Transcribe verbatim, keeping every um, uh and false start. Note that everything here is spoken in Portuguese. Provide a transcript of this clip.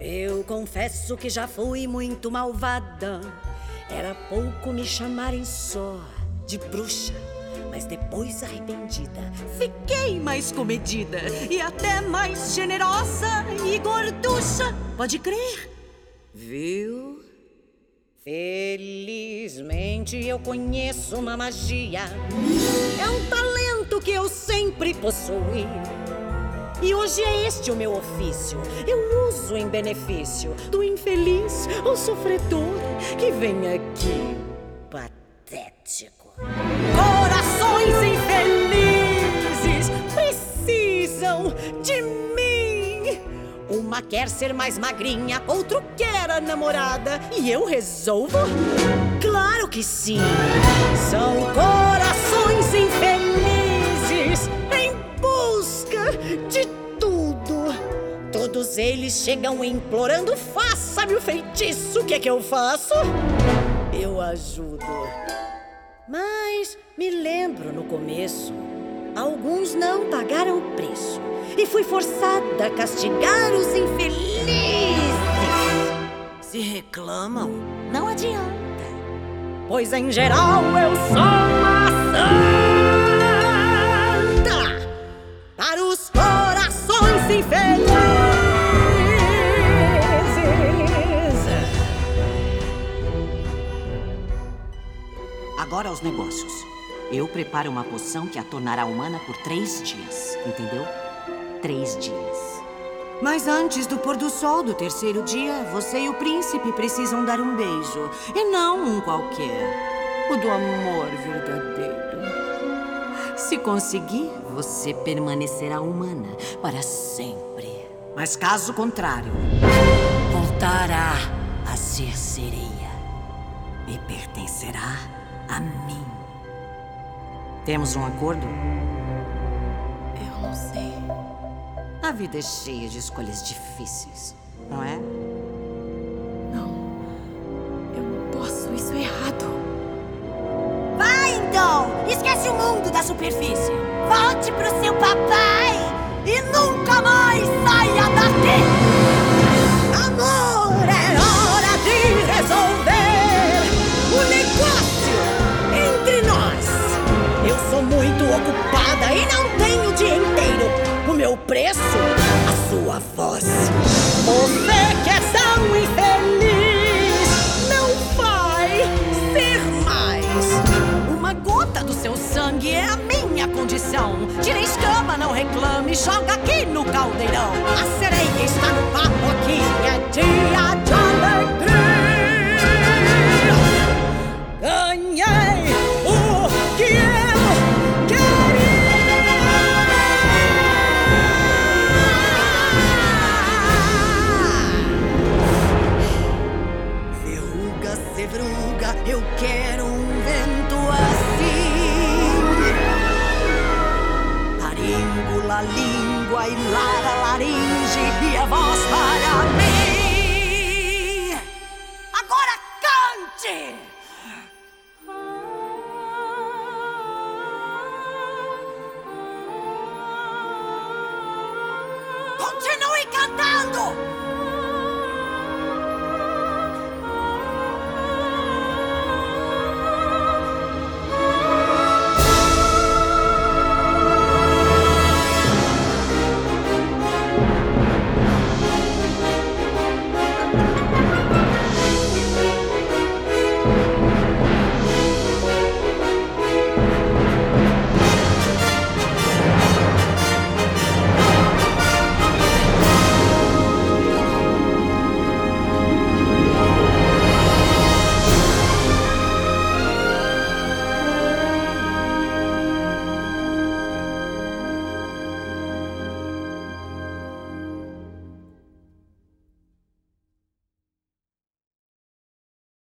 Eu confesso que já fui muito malvada. Era pouco me chamarem só de bruxa, mas depois arrependida fiquei mais comedida e até mais generosa e gorducha. Pode crer? Viu? Felizmente eu conheço uma magia. É um talento que eu sempre possuí. E hoje é este o meu ofício. Eu uso em benefício do infeliz ou sofredor que vem aqui, patético. Corações infelizes precisam de mim. Uma quer ser mais magrinha, outro quer a namorada. E eu resolvo? Claro que sim. São corações infelizes em busca de tudo. Todos eles chegam implorando: faça-me o feitiço. O que é que eu faço? Eu ajudo. Mas me lembro no começo, alguns não pagaram o preço e fui forçada a castigar os infelizes. Se reclamam, não adianta, pois em geral eu sou uma santa para os corações infelizes. Agora aos negócios. Eu preparo uma poção que a tornará humana por três dias, entendeu? Três dias. Mas antes do pôr do sol do terceiro dia, você e o príncipe precisam dar um beijo. E não um qualquer. O do amor verdadeiro. Se conseguir, você permanecerá humana para sempre. Mas caso contrário, voltará a ser sereia e pertencerá a mim. Temos um acordo? Eu não sei. A vida é cheia de escolhas difíceis, não é? Não. Eu não posso. Isso é errado. Vai, então! Esquece o mundo da superfície. Volte pro seu papai e nunca mais saia daqui! Amor, é hora de resolver o negócio entre nós. Eu sou muito ocupada e não tenho o dia inteiro. O meu preço, a sua voz. Você que é tão infeliz não vai ser mais. Uma gota do seu sangue é a minha condição. Tira a escama, não reclame, joga aqui no caldeirão. A sereia está no papo aqui, é dia de alegria.